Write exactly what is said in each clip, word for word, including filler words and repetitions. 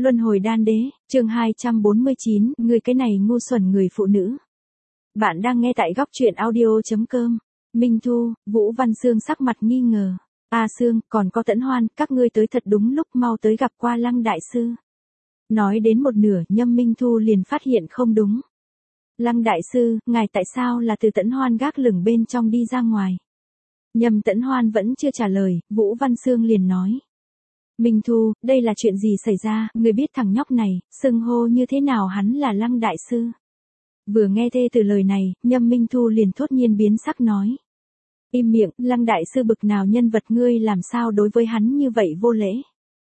Luân hồi đan đế, chương hai trăm bốn mươi chín, người cái này ngu xuẩn người phụ nữ. Bạn đang nghe tại góc truyện audio.com. Minh Thu, Vũ Văn Sương sắc mặt nghi ngờ. A Sương, còn có Tẫn Hoan, các ngươi tới thật đúng lúc, mau tới gặp qua Lăng đại sư. Nói đến một nửa, Nhâm Minh Thu liền phát hiện không đúng. Lăng đại sư, ngài tại sao là từ Tẫn Hoan gác lửng bên trong đi ra ngoài? Nhâm Tẫn Hoan vẫn chưa trả lời, Vũ Văn Sương liền nói. Minh Thu, đây là chuyện gì xảy ra, người biết thằng nhóc này, xưng hô như thế nào hắn là Lăng đại sư. Vừa nghe thê từ lời này, Nhâm Minh Thu liền thốt nhiên biến sắc nói. Im miệng, Lăng đại sư bực nào nhân vật, ngươi làm sao đối với hắn như vậy vô lễ.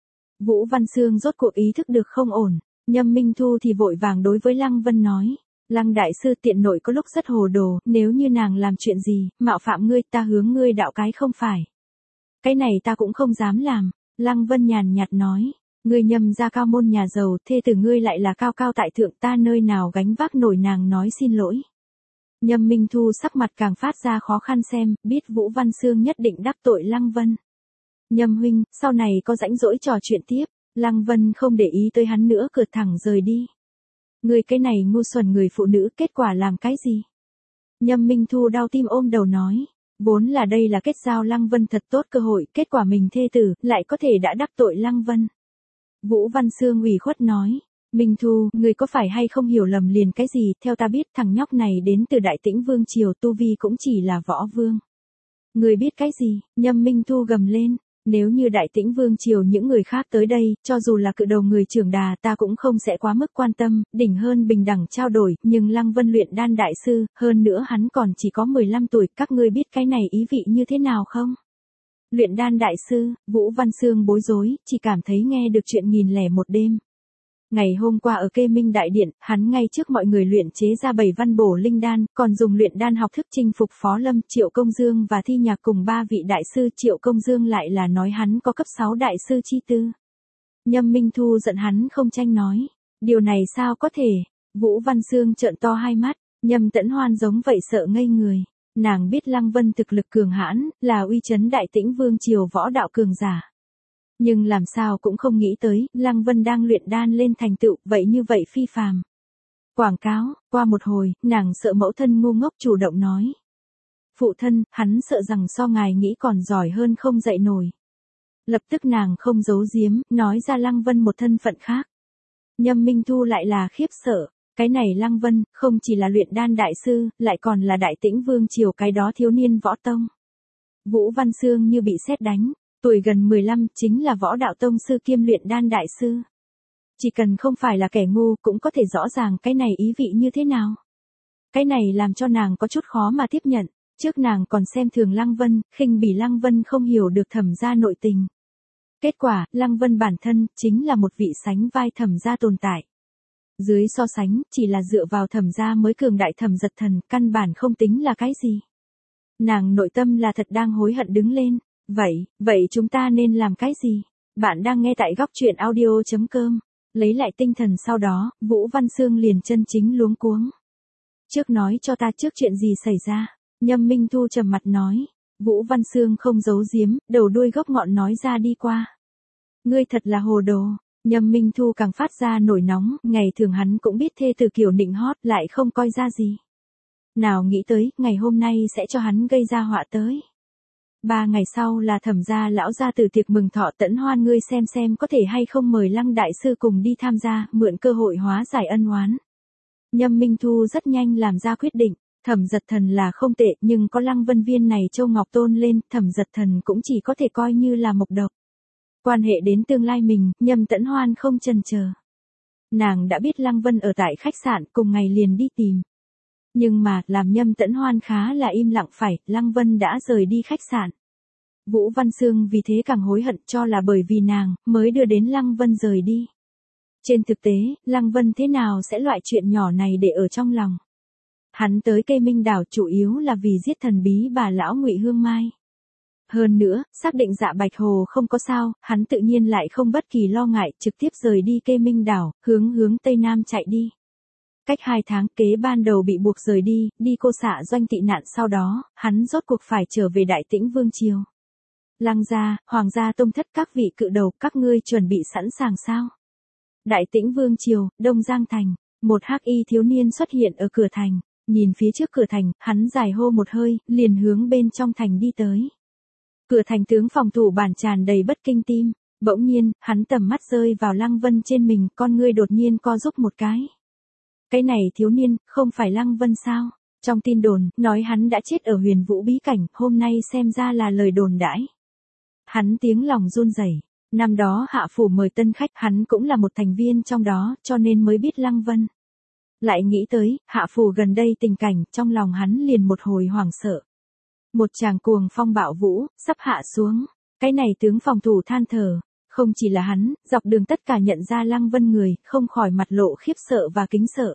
Vũ Văn Sương rốt cuộc ý thức được không ổn, Nhâm Minh Thu thì vội vàng đối với Lăng Vân nói. Lăng đại sư tiện nội có lúc rất hồ đồ, nếu như nàng làm chuyện gì, mạo phạm ngươi, ta hướng ngươi đạo cái không phải. Cái này ta cũng không dám làm. Lăng Vân nhàn nhạt nói, ngươi Nhâm ra cao môn nhà giàu, thê tử ngươi lại là cao cao tại thượng, ta nơi nào gánh vác nổi, nàng nói xin lỗi. Nhâm Minh Thu sắc mặt càng phát ra khó khăn, xem, biết Vũ Văn Sương nhất định đắc tội Lăng Vân. Nhâm huynh, sau này có rãnh rỗi trò chuyện tiếp. Lăng Vân không để ý tới hắn nữa, cửa thẳng rời đi. Ngươi cái này ngu xuẩn người phụ nữ, kết quả làm cái gì? Nhâm Minh Thu đau tim ôm đầu nói. Vốn là đây là kết giao Lăng Vân thật tốt cơ hội, kết quả mình thê tử, lại có thể đã đắc tội Lăng Vân. Vũ Văn Sương ủy khuất nói, Minh Thu, người có phải hay không hiểu lầm liền cái gì, theo ta biết thằng nhóc này đến từ Đại Tĩnh Vương Triều, tu vi cũng chỉ là võ vương. Người biết cái gì, Nhâm Minh Thu gầm lên, nếu như Đại Tĩnh Vương Triều những người khác tới đây, cho dù là cự đầu người trưởng đà ta cũng không sẽ quá mức quan tâm, đỉnh hơn bình đẳng trao đổi, nhưng Lăng Vân luyện đan đại sư, hơn nữa hắn còn chỉ có mười lăm tuổi, các ngươi biết cái này ý vị như thế nào không? Luyện đan đại sư, Vũ Văn Sương bối rối, chỉ cảm thấy nghe được chuyện nghìn lẻ một đêm. Ngày hôm qua ở Kê Minh Đại Điện, hắn ngay trước mọi người luyện chế ra bảy văn bổ linh đan, còn dùng luyện đan học thức chinh phục Phó Lâm, Triệu Công Dương và Thi Nhạc cùng ba vị đại sư. Triệu Công Dương lại là nói hắn có cấp sáu đại sư chi tư. Nhâm Minh Thu giận hắn không tranh nói, điều này sao có thể? Vũ Văn Sương trợn to hai mắt, Nhâm Tẫn Hoan giống vậy sợ ngây người. Nàng biết Lăng Vân thực lực cường hãn, là uy chấn Đại Tĩnh Vương Triều võ đạo cường giả. Nhưng làm sao cũng không nghĩ tới, Lăng Vân đang luyện đan lên thành tựu, vậy như vậy phi phàm. Quảng cáo, qua một hồi, nàng sợ mẫu thân ngu ngốc chủ động nói. Phụ thân, hắn sợ rằng so ngài nghĩ còn giỏi hơn không dạy nổi. Lập tức nàng không giấu giếm, nói ra Lăng Vân một thân phận khác. Nhâm Minh Thu lại là khiếp sợ, cái này Lăng Vân, không chỉ là luyện đan đại sư, lại còn là Đại Tĩnh Vương Triều cái đó thiếu niên võ tông. Vũ Văn Sương như bị sét đánh. Tuổi gần mười lăm, chính là võ đạo tông sư kiêm luyện đan đại sư. Chỉ cần không phải là kẻ ngu cũng có thể rõ ràng cái này ý vị như thế nào. Cái này làm cho nàng có chút khó mà tiếp nhận, trước nàng còn xem thường Lăng Vân, khinh bỉ Lăng Vân không hiểu được Thẩm gia nội tình. Kết quả, Lăng Vân bản thân, chính là một vị sánh vai Thẩm gia tồn tại. Dưới so sánh, chỉ là dựa vào Thẩm gia mới cường đại Thẩm Giật Thần, căn bản không tính là cái gì. Nàng nội tâm là thật đang hối hận đứng lên. Vậy, vậy chúng ta nên làm cái gì? Bạn đang nghe tại góc truyện audio.com. Lấy lại tinh thần sau đó, Vũ Văn Sương liền chân chính luống cuống. Trước nói cho ta trước chuyện gì xảy ra. Nhâm Minh Thu trầm mặt nói. Vũ Văn Sương không giấu giếm, đầu đuôi gốc ngọn nói ra đi qua. Ngươi thật là hồ đồ. Nhâm Minh Thu càng phát ra nổi nóng, ngày thường hắn cũng biết thê từ kiểu nịnh hót, lại không coi ra gì. Nào nghĩ tới, ngày hôm nay sẽ cho hắn gây ra họa tới. Ba ngày sau là Thẩm gia lão gia từ tiệc mừng thọ Tẫn Hoan, ngươi xem xem có thể hay không mời Lăng đại sư cùng đi tham gia, mượn cơ hội hóa giải ân oán. Nhâm Minh Thu rất nhanh làm ra quyết định, Thẩm Giật Thần là không tệ, nhưng có Lăng Vân viên này châu ngọc tôn lên, Thẩm Giật Thần cũng chỉ có thể coi như là mộc độc. Quan hệ đến tương lai mình, Nhâm Tẫn Hoan không chần chờ. Nàng đã biết Lăng Vân ở tại khách sạn, cùng ngày liền đi tìm. Nhưng mà, làm Nhâm Tẫn Hoan khá là im lặng, phải, Lăng Vân đã rời đi khách sạn. Vũ Văn Sương vì thế càng hối hận, cho là bởi vì nàng, mới đưa đến Lăng Vân rời đi. Trên thực tế, Lăng Vân thế nào sẽ loại chuyện nhỏ này để ở trong lòng. Hắn tới Kê Minh đảo chủ yếu là vì giết thần bí bà lão Ngụy Hương Mai. Hơn nữa, xác định Dạ Bạch Hồ không có sao, hắn tự nhiên lại không bất kỳ lo ngại, trực tiếp rời đi Kê Minh đảo, hướng hướng Tây Nam chạy đi. Cách hai tháng kế ban đầu bị buộc rời đi, đi cô xạ doanh tị nạn, sau đó, hắn rốt cuộc phải trở về Đại Tĩnh Vương Triều. Lăng gia, Hoàng gia tông thất, các vị cự đầu, các ngươi chuẩn bị sẵn sàng sao? Đại Tĩnh Vương triều, Đông Giang thành, một hắc y thiếu niên xuất hiện ở cửa thành, nhìn phía trước cửa thành, hắn dài hô một hơi, liền hướng bên trong thành đi tới. Cửa thành tướng phòng thủ bản tràn đầy bất kinh tim, bỗng nhiên, hắn tầm mắt rơi vào Lăng Vân trên mình, con ngươi đột nhiên co rúm một cái. Cái này thiếu niên, không phải Lăng Vân sao? Trong tin đồn, nói hắn đã chết ở Huyền Vũ bí cảnh, hôm nay xem ra là lời đồn đãi. Hắn tiếng lòng run rẩy. Năm đó Hạ phủ mời tân khách, hắn cũng là một thành viên trong đó, cho nên mới biết Lăng Vân. Lại nghĩ tới, Hạ phủ gần đây tình cảnh, trong lòng hắn liền một hồi hoảng sợ. Một tràng cuồng phong bạo vũ, sắp hạ xuống. Cái này tướng phòng thủ than thở. Không chỉ là hắn, dọc đường tất cả nhận ra Lăng Vân người, không khỏi mặt lộ khiếp sợ và kính sợ.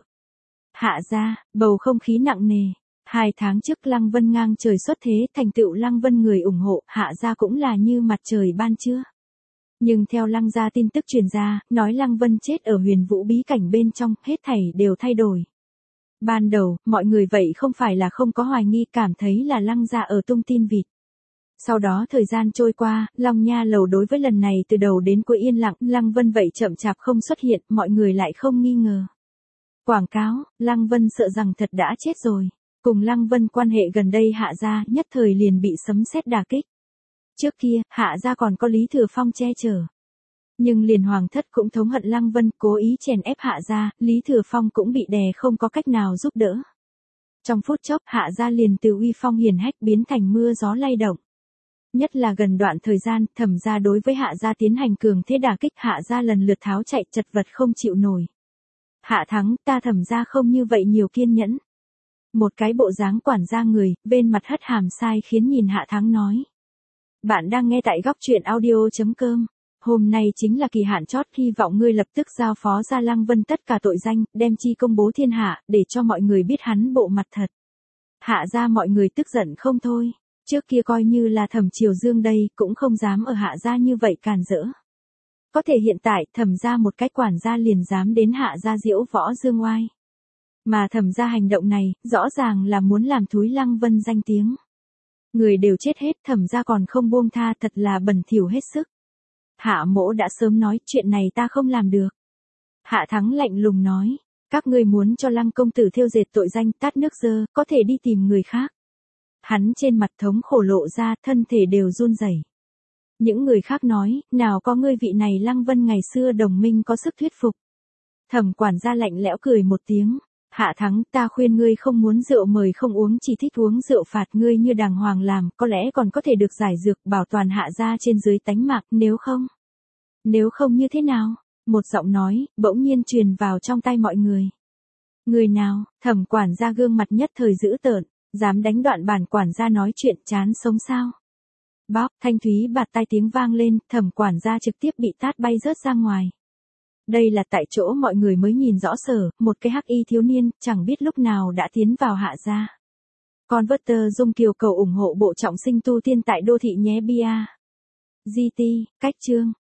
Hạ gia, bầu không khí nặng nề. Hai tháng trước Lăng Vân ngang trời xuất thế, thành tựu Lăng Vân người ủng hộ, Hạ gia cũng là như mặt trời ban trưa. Nhưng theo Lăng gia tin tức truyền ra, nói Lăng Vân chết ở Huyền Vũ bí cảnh bên trong, hết thảy đều thay đổi. Ban đầu, mọi người vậy không phải là không có hoài nghi, cảm thấy là Lăng gia ở tung tin vịt. Sau đó thời gian trôi qua, Long Nha lầu đối với lần này từ đầu đến cuối yên lặng, Lăng Vân vậy chậm chạp không xuất hiện, mọi người lại không nghi ngờ. Quảng cáo, Lăng Vân sợ rằng thật đã chết rồi. Cùng Lăng Vân quan hệ gần đây Hạ gia nhất thời liền bị sấm sét đả kích. Trước kia, Hạ gia còn có Lý Thừa Phong che chở. Nhưng liền hoàng thất cũng thống hận Lăng Vân, cố ý chèn ép Hạ gia, Lý Thừa Phong cũng bị đè không có cách nào giúp đỡ. Trong phút chốc, Hạ gia liền từ uy phong hiển hách biến thành mưa gió lay động. Nhất là gần đoạn thời gian, Thẩm gia đối với Hạ gia tiến hành cường thế đả kích, Hạ gia lần lượt tháo chạy, chật vật không chịu nổi. Hạ Thắng, ta Thẩm gia không như vậy nhiều kiên nhẫn. Một cái bộ dáng quản gia người, bên mặt hất hàm sai khiến nhìn Hạ Thắng nói. Bạn đang nghe tại góc truyện audio chấm com. Hôm nay chính là kỳ hạn chót, hy vọng ngươi lập tức giao phó ra Lăng Vân tất cả tội danh, đem chi công bố thiên hạ, để cho mọi người biết hắn bộ mặt thật. Hạ gia mọi người tức giận không thôi. Trước kia coi như là Thẩm Triều Dương đây, cũng không dám ở Hạ gia như vậy càn rỡ. Có thể hiện tại, Thẩm gia một cái quản gia liền dám đến Hạ gia diễu võ dương oai. Mà Thẩm gia hành động này, rõ ràng là muốn làm thúi Lăng Vân danh tiếng. Người đều chết hết, Thẩm gia còn không buông tha, thật là bẩn thỉu hết sức. Hạ Mỗ đã sớm nói, chuyện này ta không làm được. Hạ Thắng lạnh lùng nói, các ngươi muốn cho Lăng công tử thêu dệt tội danh, tát nước dơ, có thể đi tìm người khác. Hắn trên mặt thống khổ lộ ra, thân thể đều run rẩy. Những người khác nói, nào có ngươi vị này Lăng Vân ngày xưa đồng minh có sức thuyết phục. Thẩm quản gia lạnh lẽo cười một tiếng. Hạ Thắng, ta khuyên ngươi không muốn rượu mời không uống, chỉ thích uống rượu phạt, ngươi như đàng hoàng làm, có lẽ còn có thể được giải dược, bảo toàn Hạ gia trên dưới tánh mạng, nếu không. Nếu không như thế nào? Một giọng nói, bỗng nhiên truyền vào trong tai mọi người. Người nào? Thẩm quản gia gương mặt nhất thời dữ tợn, dám đánh đoạn bản quản gia nói chuyện, chán sống sao? Bóp, thanh thúy bạt tai tiếng vang lên, Thẩm quản gia trực tiếp bị tát bay rớt ra ngoài. Đây là tại chỗ mọi người mới nhìn rõ sở, một cái hắc y thiếu niên, chẳng biết lúc nào đã tiến vào Hạ gia. Converter Dung Kiều cầu ủng hộ bộ trọng sinh tu tiên tại đô thị nhé bia. giê tê, cách chương.